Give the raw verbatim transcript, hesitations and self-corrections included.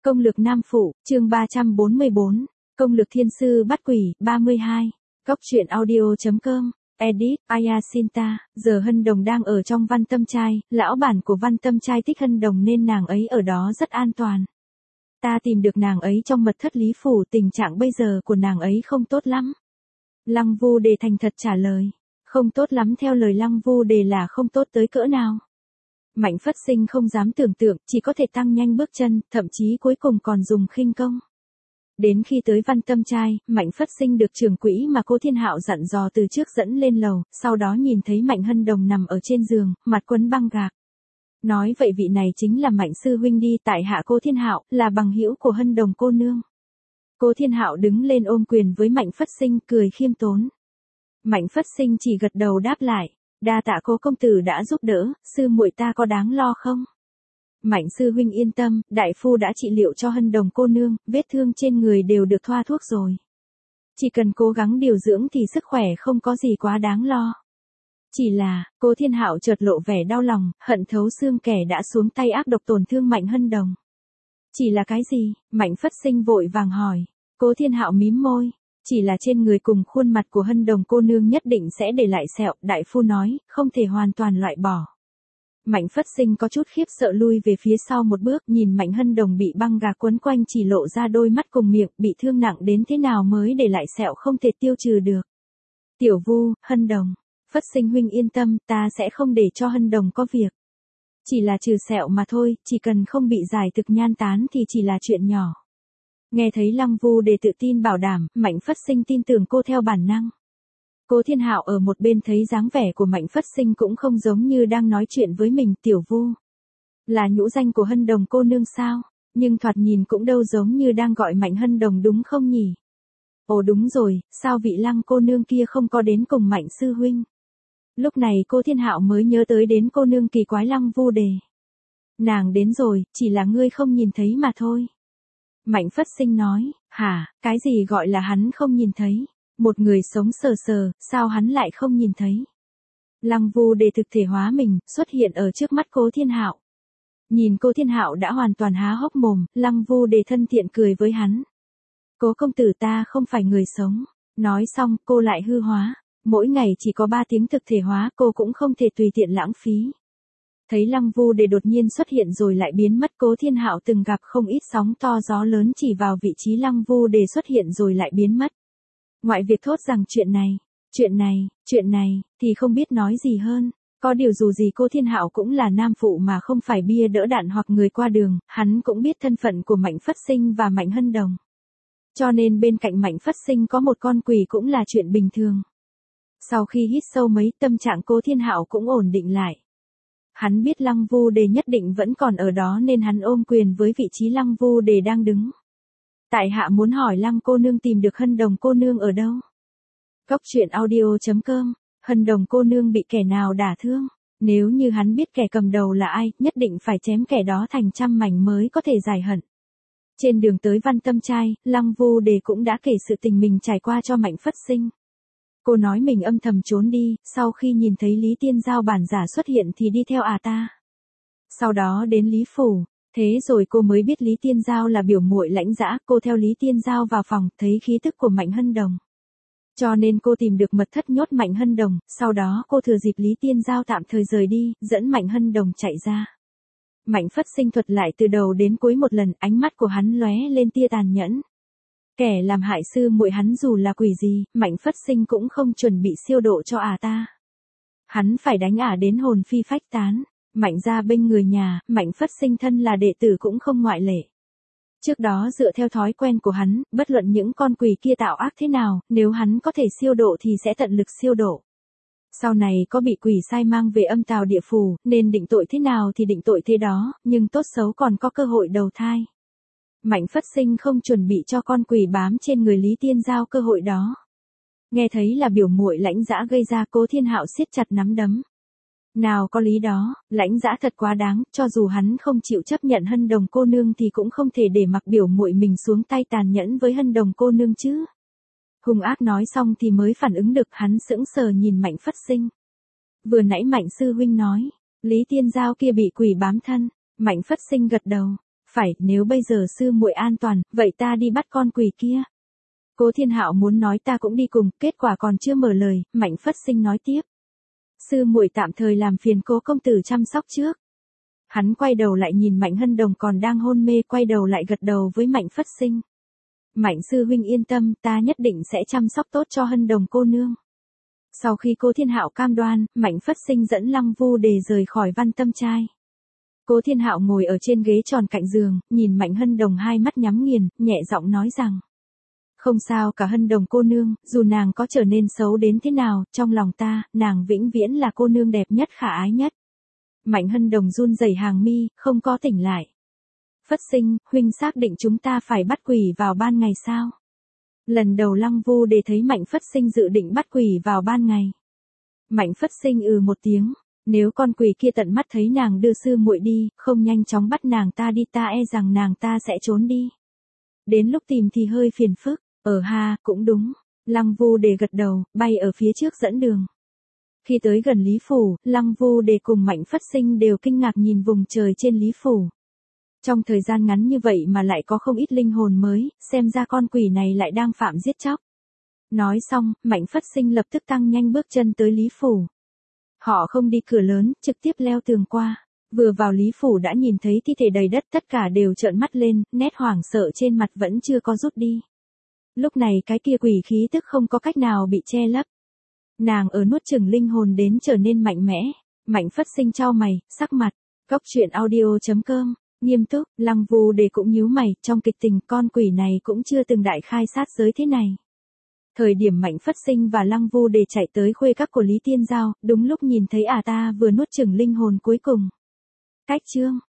Công lược nam phụ, chương ba trăm bốn mươi bốn. Công lược thiên sư bắt quỷ, ba mươi hai. Góc truyện audio.com. Edit, Ayasinta, giờ Hân Đồng đang ở trong Văn Tâm Trai, lão bản của Văn Tâm Trai thích Hân Đồng nên nàng ấy ở đó rất an toàn. Ta tìm được nàng ấy trong mật thất Lý Phủ, tình trạng bây giờ của nàng ấy không tốt lắm. Lăng Vu Đề thành thật trả lời. Không tốt lắm theo lời Lăng Vu Đề là không tốt tới cỡ nào. Mạnh Phất Sinh không dám tưởng tượng, chỉ có thể tăng nhanh bước chân, thậm chí cuối cùng còn dùng khinh công. Đến khi tới Văn Tâm Trai, Mạnh Phất Sinh được trưởng quỹ mà Cố Thiên Hạo dặn dò từ trước dẫn lên lầu, sau đó nhìn thấy Mạnh Hân Đồng nằm ở trên giường, mặt quấn băng gạc. Nói vậy vị này chính là Mạnh sư huynh đi, tại hạ Cố Thiên Hạo, là bằng hữu của Hân Đồng cô nương. Cố Thiên Hạo đứng lên ôm quyền với Mạnh Phất Sinh, cười khiêm tốn. Mạnh Phất Sinh chỉ gật đầu đáp lại. Đa tạ Cố công tử đã giúp đỡ, sư muội ta có đáng lo không? Mạnh sư huynh yên tâm, đại phu đã trị liệu cho Hân Đồng cô nương, vết thương trên người đều được thoa thuốc rồi. Chỉ cần cố gắng điều dưỡng thì sức khỏe không có gì quá đáng lo. Chỉ là, Cố Thiên Hạo chợt lộ vẻ đau lòng, hận thấu xương kẻ đã xuống tay ác độc tổn thương Mạnh Hân Đồng. Chỉ là cái gì? Mạnh Phất Sinh vội vàng hỏi. Cố Thiên Hạo mím môi. Chỉ là trên người cùng khuôn mặt của Hân Đồng cô nương nhất định sẽ để lại sẹo, đại phu nói, không thể hoàn toàn loại bỏ. Mạnh Phất Sinh có chút khiếp sợ lui về phía sau một bước, nhìn Mạnh Hân Đồng bị băng gạc quấn quanh chỉ lộ ra đôi mắt cùng miệng, bị thương nặng đến thế nào mới để lại sẹo không thể tiêu trừ được. Tiểu Vu, Hân Đồng, Phất Sinh huynh yên tâm, ta sẽ không để cho Hân Đồng có việc. Chỉ là trừ sẹo mà thôi, chỉ cần không bị giải thực nhan tán thì chỉ là chuyện nhỏ. Nghe thấy Lăng Vu Đề tự tin bảo đảm, Mạnh Phất Sinh tin tưởng cô theo bản năng. Cố Thiên Hạo ở một bên thấy dáng vẻ của Mạnh Phất Sinh cũng không giống như đang nói chuyện với mình. Tiểu Vu, là nhũ danh của Hân Đồng cô nương sao? Nhưng thoạt nhìn cũng đâu giống như đang gọi Mạnh Hân Đồng đúng không nhỉ? Ồ đúng rồi, sao vị Lăng cô nương kia không có đến cùng Mạnh sư huynh? Lúc này Cố Thiên Hạo mới nhớ tới đến cô nương kỳ quái Lăng Vu Đề. Nàng đến rồi, chỉ là ngươi không nhìn thấy mà thôi. Mạnh Phất Sinh nói, hả, cái gì gọi là hắn không nhìn thấy? Một người sống sờ sờ, sao hắn lại không nhìn thấy? Lăng Vu Đề thực thể hóa mình, xuất hiện ở trước mắt Cố Thiên Hạo. Nhìn Cố Thiên Hạo đã hoàn toàn há hốc mồm, Lăng Vu Đề thân thiện cười với hắn. Cố công tử ta không phải người sống. Nói xong, cô lại hư hóa. Mỗi ngày chỉ có ba tiếng thực thể hóa, cô cũng không thể tùy tiện lãng phí. Thấy Lăng Vu Đề đột nhiên xuất hiện rồi lại biến mất, Cố Thiên Hạo từng gặp không ít sóng to gió lớn chỉ vào vị trí Lăng Vu Đề xuất hiện rồi lại biến mất. Ngoại việc thốt rằng chuyện này, chuyện này, chuyện này, thì không biết nói gì hơn. Có điều dù gì Cố Thiên Hạo cũng là nam phụ mà không phải bia đỡ đạn hoặc người qua đường, hắn cũng biết thân phận của Mạnh Phất Sinh và Mạnh Hân Đồng. Cho nên bên cạnh Mạnh Phất Sinh có một con quỷ cũng là chuyện bình thường. Sau khi hít sâu mấy, tâm trạng Cố Thiên Hạo cũng ổn định lại. Hắn biết Lăng Vu Đề nhất định vẫn còn ở đó nên hắn ôm quyền với vị trí Lăng Vu Đề đang đứng. Tại hạ muốn hỏi Lăng cô nương tìm được Hân Đồng cô nương ở đâu? Góc truyện audio.com. Hân Đồng cô nương bị kẻ nào đả thương? Nếu như hắn biết kẻ cầm đầu là ai, nhất định phải chém kẻ đó thành trăm mảnh mới có thể giải hận. Trên đường tới Văn Tâm Trai, Lăng Vu Đề cũng đã kể sự tình mình trải qua cho Mạnh Phất Sinh. Cô nói mình âm thầm trốn đi, sau khi nhìn thấy Lý Tiên Giao bản giả xuất hiện thì đi theo à ta. Sau đó đến Lý Phủ, thế rồi cô mới biết Lý Tiên Giao là biểu muội lãnh dã, cô theo Lý Tiên Giao vào phòng, thấy khí tức của Mạnh Hân Đồng. Cho nên cô tìm được mật thất nhốt Mạnh Hân Đồng, sau đó cô thừa dịp Lý Tiên Giao tạm thời rời đi, dẫn Mạnh Hân Đồng chạy ra. Mạnh Phất Sinh thuật lại từ đầu đến cuối một lần, ánh mắt của hắn lóe lên tia tàn nhẫn. Kẻ làm hại sư muội hắn dù là quỷ gì, Mạnh Phất Sinh cũng không chuẩn bị siêu độ cho à ta. Hắn phải đánh ả đến hồn phi phách tán. Mạnh ra bên người nhà, Mạnh Phất Sinh thân là đệ tử cũng không ngoại lệ. Trước đó dựa theo thói quen của hắn, bất luận những con quỷ kia tạo ác thế nào, nếu hắn có thể siêu độ thì sẽ tận lực siêu độ. Sau này có bị quỷ sai mang về âm tào địa phủ, nên định tội thế nào thì định tội thế đó, nhưng tốt xấu còn có cơ hội đầu thai. Mạnh Phất Sinh không chuẩn bị cho con quỷ bám trên người Lý Tiên Giao cơ hội đó. Nghe thấy là biểu muội lãnh dã gây ra, Cố Thiên Hạo siết chặt nắm đấm. Nào có lý đó, lãnh dã thật quá đáng, cho dù hắn không chịu chấp nhận Hân Đồng cô nương thì cũng không thể để mặc biểu muội mình xuống tay tàn nhẫn với Hân Đồng cô nương chứ. Hung ác nói xong thì mới phản ứng được, hắn sững sờ nhìn Mạnh Phất Sinh. Vừa nãy Mạnh sư huynh nói, Lý Tiên Giao kia bị quỷ bám thân. Mạnh Phất Sinh gật đầu. Phải, nếu bây giờ sư muội an toàn, vậy ta đi bắt con quỷ kia. Cố Thiên Hạo muốn nói ta cũng đi cùng, kết quả còn chưa mở lời, Mạnh Phất Sinh nói tiếp. Sư muội tạm thời làm phiền Cố công tử chăm sóc trước. Hắn quay đầu lại nhìn Mạnh Hân Đồng còn đang hôn mê, quay đầu lại gật đầu với Mạnh Phất Sinh. Mạnh sư huynh yên tâm, ta nhất định sẽ chăm sóc tốt cho Hân Đồng cô nương. Sau khi Cố Thiên Hạo cam đoan, Mạnh Phất Sinh dẫn Lăng Vu Đề rời khỏi Văn Tâm Trai. Cố Thiên Hạo ngồi ở trên ghế tròn cạnh giường, nhìn Mạnh Hân Đồng hai mắt nhắm nghiền, nhẹ giọng nói rằng. Không sao cả Hân Đồng cô nương, dù nàng có trở nên xấu đến thế nào, trong lòng ta, nàng vĩnh viễn là cô nương đẹp nhất khả ái nhất. Mạnh Hân Đồng run rẩy hàng mi, không có tỉnh lại. Phất Sinh, huynh xác định chúng ta phải bắt quỷ vào ban ngày sao? Lần đầu Lăng Vu Đề thấy Mạnh Phất Sinh dự định bắt quỷ vào ban ngày. Mạnh Phất Sinh ừ một tiếng, nếu con quỷ kia tận mắt thấy nàng đưa sư muội đi, không nhanh chóng bắt nàng ta đi ta e rằng nàng ta sẽ trốn đi. Đến lúc tìm thì hơi phiền phức, ở ha, cũng đúng. Lăng Vu Đề gật đầu, bay ở phía trước dẫn đường. Khi tới gần Lý Phủ, Lăng Vu Đề cùng Mạnh Phất Sinh đều kinh ngạc nhìn vùng trời trên Lý Phủ. Trong thời gian ngắn như vậy mà lại có không ít linh hồn mới, xem ra con quỷ này lại đang phạm giết chóc. Nói xong, Mạnh Phất Sinh lập tức tăng nhanh bước chân tới Lý Phủ. Họ không đi cửa lớn, trực tiếp leo tường qua. Vừa vào Lý Phủ đã nhìn thấy thi thể đầy đất, tất cả đều trợn mắt lên, nét hoảng sợ trên mặt vẫn chưa có rút đi. Lúc này cái kia quỷ khí tức không có cách nào bị che lấp. Nàng ở nuốt chửng linh hồn đến trở nên mạnh mẽ. Mạnh Phất Sinh chau mày, sắc mặt. Góc truyện audio chấm com. Nghiêm túc, Lăng Vu Đề cũng nhíu mày, trong kịch tình con quỷ này cũng chưa từng đại khai sát giới thế này. Thời điểm Mạnh Phất Sinh và Lăng Vu Đề chạy tới khuê các của Lý Tiên Giao, đúng lúc nhìn thấy ả ta vừa nuốt chửng linh hồn cuối cùng. Cách chương